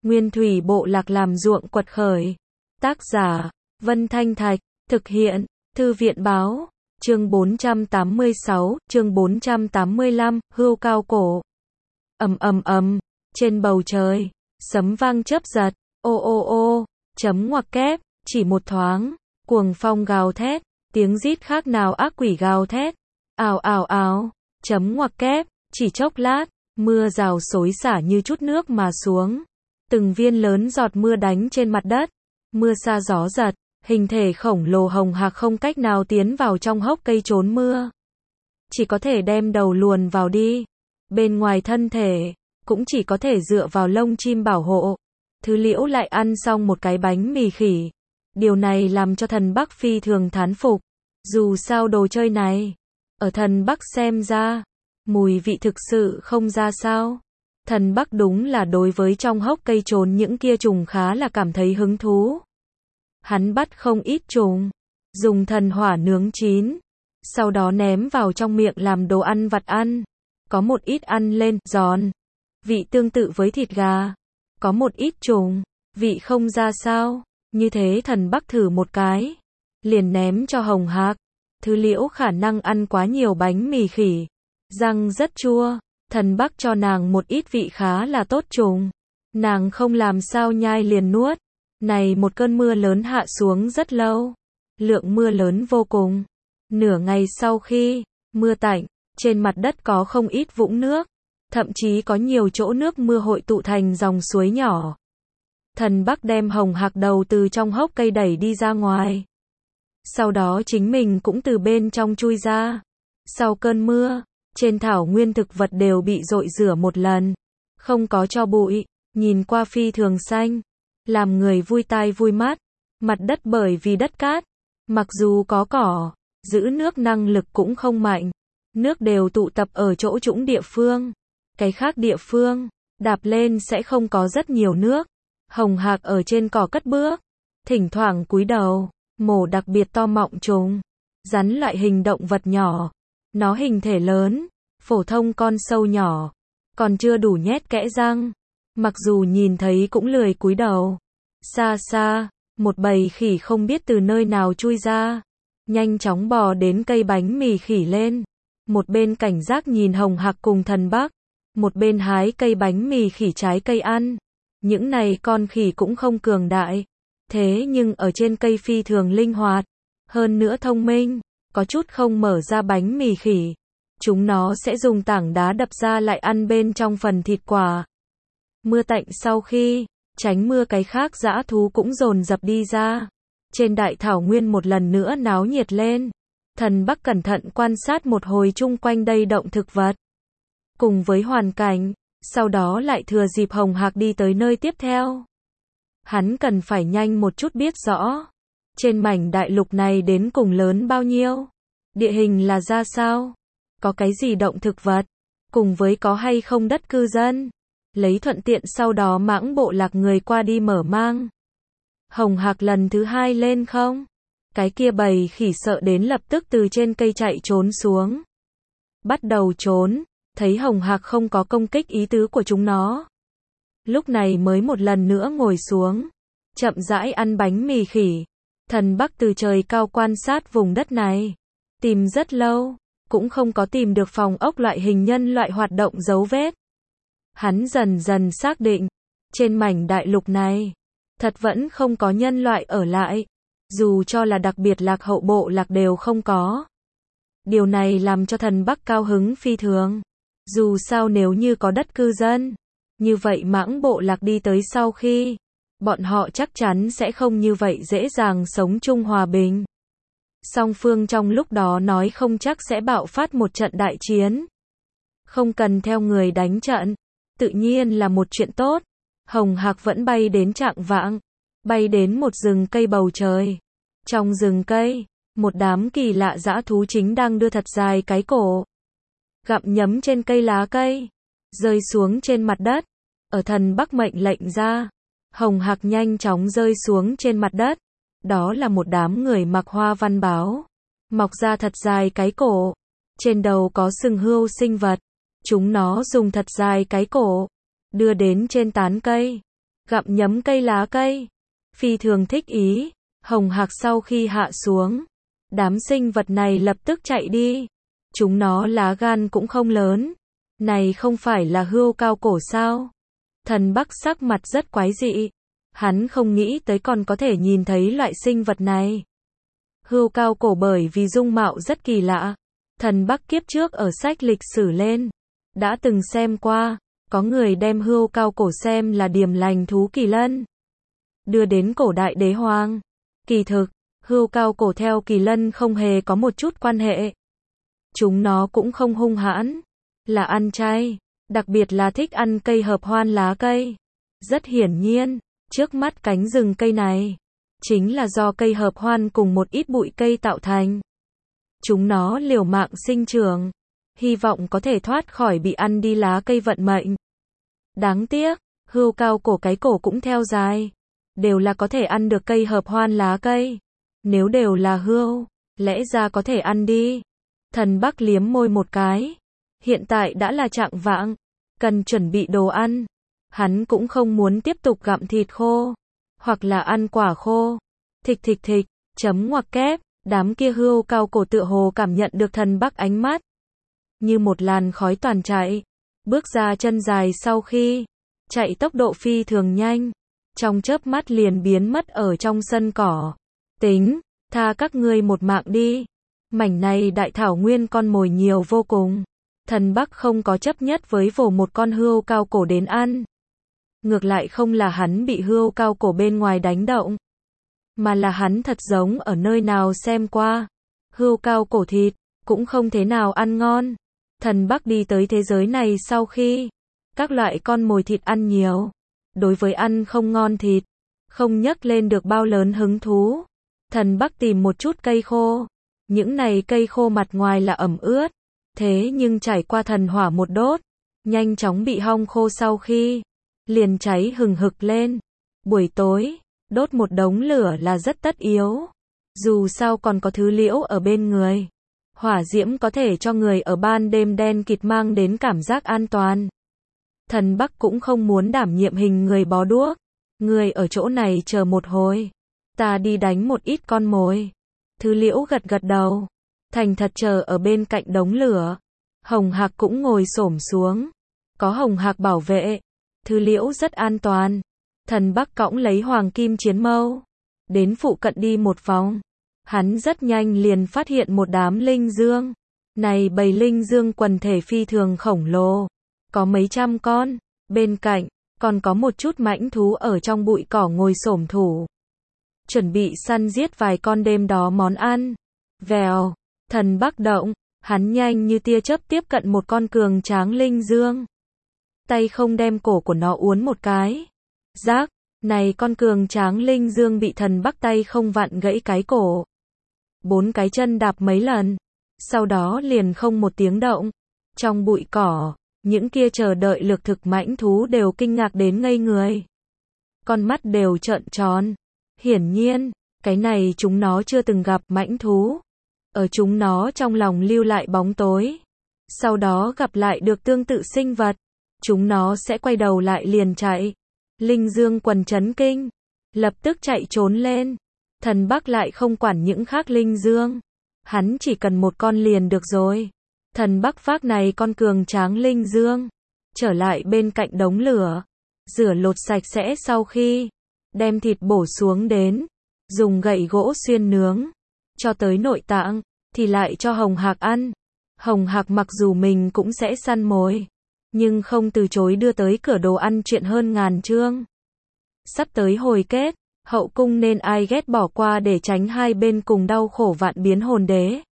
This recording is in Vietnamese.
Nguyên thủy bộ lạc làm ruộng quật khởi. Tác giả, Vân Thanh Thạch, thực hiện, Thư viện Báo, chương 486, chương 485, hươu cao cổ. Trên bầu trời, sấm vang chớp giật, ô ô ô, chấm ngoặc kép, chỉ một thoáng, cuồng phong gào thét, tiếng rít khác nào ác quỷ gào thét, ào ào ào, chấm ngoặc kép, chỉ chốc lát, mưa rào xối xả như chút nước mà xuống. Từng viên lớn giọt mưa đánh trên mặt đất, mưa sa gió giật, hình thể khổng lồ hồng hạc không cách nào tiến vào trong hốc cây trốn mưa. Chỉ có thể đem đầu luồn vào đi. Bên ngoài thân thể, cũng chỉ có thể dựa vào lông chim bảo hộ. Thứ Liễu lại ăn xong một cái bánh mì khỉ. Điều này làm cho thần Bắc phi thường thán phục. Dù sao đồ chơi này, ở thần Bắc xem ra, mùi vị thực sự không ra sao. Thần Bắc đúng là đối với trong hốc cây trốn những kia trùng khá là cảm thấy hứng thú. Hắn bắt không ít trùng, dùng thần hỏa nướng chín, sau đó ném vào trong miệng làm đồ ăn vặt ăn. Có một ít ăn lên, giòn, vị tương tự với thịt gà. Có một ít trùng, vị không ra sao. Như thế thần Bắc thử một cái, liền ném cho Hồng Hạc. Thứ Liễu khả năng ăn quá nhiều bánh mì khỉ, răng rất chua. Thần Bắc cho nàng một ít vị khá là tốt trùng. Nàng không làm sao nhai liền nuốt. Này một cơn mưa lớn hạ xuống rất lâu. Lượng mưa lớn vô cùng. Nửa ngày sau khi mưa tạnh, trên mặt đất có không ít vũng nước. Thậm chí có nhiều chỗ nước mưa hội tụ thành dòng suối nhỏ. Thần Bắc đem Hồng Hạc đầu từ trong hốc cây đẩy đi ra ngoài. Sau đó chính mình cũng từ bên trong chui ra. Sau cơn mưa, trên thảo nguyên thực vật đều bị dội rửa một lần. Không có tro bụi, nhìn qua phi thường xanh. Làm người vui tai vui mắt. Mặt đất bởi vì đất cát, mặc dù có cỏ, giữ nước năng lực cũng không mạnh. Nước đều tụ tập ở chỗ trũng địa phương. Cái khác địa phương, đạp lên sẽ không có rất nhiều nước. Hồng Hạc ở trên cỏ cất bước, thỉnh thoảng cúi đầu, mổ đặc biệt to mọng trùng. Rắn loại hình động vật nhỏ. Nó hình thể lớn, phổ thông con sâu nhỏ, còn chưa đủ nhét kẽ răng. Mặc dù nhìn thấy cũng lười cúi đầu. Xa xa, một bầy khỉ không biết từ nơi nào chui ra, nhanh chóng bò đến cây bánh mì khỉ lên. Một bên cảnh giác nhìn Hồng Hạc cùng thần Bắc, một bên hái cây bánh mì khỉ trái cây ăn. Những này con khỉ cũng không cường đại, thế nhưng ở trên cây phi thường linh hoạt, hơn nữa thông minh, có chút không mở ra bánh mì khỉ. Chúng nó sẽ dùng tảng đá đập ra lại ăn bên trong phần thịt quả. Mưa tạnh sau khi tránh mưa, cái khác dã thú cũng dồn dập đi ra. Trên đại thảo nguyên một lần nữa náo nhiệt lên. Thần Bắc cẩn thận quan sát một hồi chung quanh đây động thực vật, cùng với hoàn cảnh, sau đó lại thừa dịp Hồng Hạc đi tới nơi tiếp theo. Hắn cần phải nhanh một chút biết rõ, trên mảnh đại lục này đến cùng lớn bao nhiêu, địa hình là ra sao, có cái gì động thực vật, cùng với có hay không đất cư dân, lấy thuận tiện sau đó mãng bộ lạc người qua đi mở mang. Hồng Hạc lần thứ hai lên không? Cái kia bầy khỉ sợ đến lập tức từ trên cây chạy trốn xuống. Bắt đầu trốn, thấy Hồng Hạc không có công kích ý tứ của chúng nó. Lúc này mới một lần nữa ngồi xuống, chậm rãi ăn bánh mì khỉ. Thần Bắc từ trời cao quan sát vùng đất này, tìm rất lâu, cũng không có tìm được phòng ốc loại hình nhân loại hoạt động dấu vết. Hắn dần dần xác định, trên mảnh đại lục này, thật vẫn không có nhân loại ở lại, dù cho là đặc biệt lạc hậu bộ lạc đều không có. Điều này làm cho thần Bắc cao hứng phi thường. Dù sao nếu như có đất cư dân, như vậy mãng bộ lạc đi tới sau khi, bọn họ chắc chắn sẽ không như vậy dễ dàng sống chung hòa bình. Song phương trong lúc đó nói không chắc sẽ bạo phát một trận đại chiến. Không cần theo người đánh trận, tự nhiên là một chuyện tốt. Hồng Hạc vẫn bay đến trạng vạng, bay đến một rừng cây bầu trời. Trong rừng cây, một đám kỳ lạ dã thú chính đang đưa thật dài cái cổ, gặm nhấm trên cây lá cây, rơi xuống trên mặt đất. Ở thần Bắc mệnh lệnh ra, Hồng Hạc nhanh chóng rơi xuống trên mặt đất. Đó là một đám người mặc hoa văn báo, mọc ra thật dài cái cổ, trên đầu có sừng hươu sinh vật. Chúng nó dùng thật dài cái cổ, đưa đến trên tán cây, gặm nhấm cây lá cây. Phi thường thích ý. Hồng Hạc sau khi hạ xuống, đám sinh vật này lập tức chạy đi. Chúng nó lá gan cũng không lớn. Này không phải là hươu cao cổ sao? Thần Bắc sắc mặt rất quái dị. Hắn không nghĩ tới còn có thể nhìn thấy loại sinh vật này. Hươu cao cổ bởi vì dung mạo rất kỳ lạ. Thần Bắc kiếp trước ở sách lịch sử lên đã từng xem qua, có người đem hươu cao cổ xem là điềm lành thú kỳ lân, đưa đến cổ đại đế hoàng. Kỳ thực, hươu cao cổ theo kỳ lân không hề có một chút quan hệ. Chúng nó cũng không hung hãn, là ăn chay, đặc biệt là thích ăn cây hợp hoan lá cây. Rất hiển nhiên, trước mắt cánh rừng cây này chính là do cây hợp hoan cùng một ít bụi cây tạo thành. Chúng nó liều mạng sinh trưởng, hy vọng có thể thoát khỏi bị ăn đi lá cây vận mệnh. Đáng tiếc, hươu cao cổ cái cổ cũng theo dài, đều là có thể ăn được cây hợp hoan lá cây. Nếu đều là hươu, lẽ ra có thể ăn đi. Thần Bắc liếm môi một cái. Hiện tại đã là chạng vạng, cần chuẩn bị đồ ăn. Hắn cũng không muốn tiếp tục gặm thịt khô, hoặc là ăn quả khô. Thịch thịch thịch, chấm ngoặc kép, đám kia hươu cao cổ tựa hồ cảm nhận được Thần Bắc ánh mắt. Như một làn khói toàn chạy, bước ra chân dài sau khi chạy tốc độ phi thường nhanh, trong chớp mắt liền biến mất ở trong sân cỏ. Tính, tha các ngươi một mạng đi. Mảnh này đại thảo nguyên con mồi nhiều vô cùng. Thần Bắc không có chấp nhất với vồ một con hươu cao cổ đến ăn. Ngược lại không là hắn bị hươu cao cổ bên ngoài đánh động, mà là hắn thật giống ở nơi nào xem qua. Hươu cao cổ thịt cũng không thế nào ăn ngon. Thần Bắc đi tới thế giới này sau khi các loại con mồi thịt ăn nhiều, đối với ăn không ngon thịt không nhấc lên được bao lớn hứng thú. Thần Bắc tìm một chút cây khô. Những này cây khô mặt ngoài là ẩm ướt, thế nhưng trải qua thần hỏa một đốt, nhanh chóng bị hong khô sau khi liền cháy hừng hực lên. Buổi tối, đốt một đống lửa là rất tất yếu. Dù sao còn có thứ liễu ở bên người. Hỏa diễm có thể cho người ở ban đêm đen kịt mang đến cảm giác an toàn. Thần Bắc cũng không muốn đảm nhiệm hình người bó đuốc. Người ở chỗ này chờ một hồi, ta đi đánh một ít con mồi. Thứ liễu gật gật đầu, thành thật chờ ở bên cạnh đống lửa. Hồng Hạc cũng ngồi xổm xuống. Có Hồng Hạc bảo vệ, thứ liễu rất an toàn. Thần Bắc cõng lấy hoàng kim chiến mâu, đến phụ cận đi một vòng. Hắn rất nhanh liền phát hiện một đám linh dương. Này bầy linh dương quần thể phi thường khổng lồ, có mấy trăm con. Bên cạnh, còn có một chút mãnh thú ở trong bụi cỏ ngồi xổm thủ, chuẩn bị săn giết vài con đêm đó món ăn. Vèo, Thần Bắc động, hắn nhanh như tia chớp tiếp cận một con cường tráng linh dương. Tay không đem cổ của nó uốn một cái. Rác, này con cường tráng linh dương bị Thần Bắc tay không vặn gãy cái cổ. 4 cái chân đạp mấy lần, sau đó liền không một tiếng động. Trong bụi cỏ, những kia chờ đợi lực thực mãnh thú đều kinh ngạc đến ngây người. Con mắt đều trợn tròn. Hiển nhiên, cái này chúng nó chưa từng gặp mãnh thú. Ở chúng nó trong lòng lưu lại bóng tối. Sau đó gặp lại được tương tự sinh vật, chúng nó sẽ quay đầu lại liền chạy. Linh dương quần chấn kinh, lập tức chạy trốn lên. Thần Bắc lại không quản những khác linh dương. Hắn chỉ cần một con liền được rồi. Thần Bắc vác này con cường tráng linh dương, trở lại bên cạnh đống lửa, rửa lột sạch sẽ sau khi đem thịt bổ xuống đến, dùng gậy gỗ xuyên nướng, cho tới nội tạng, thì lại cho Hồng Hạc ăn. Hồng Hạc mặc dù mình cũng sẽ săn mồi, nhưng không từ chối đưa tới cửa đồ ăn chuyện hơn ngàn chương. Sắp tới hồi kết, hậu cung nên ai ghét bỏ qua để tránh hai bên cùng đau khổ vạn biến hồn đế.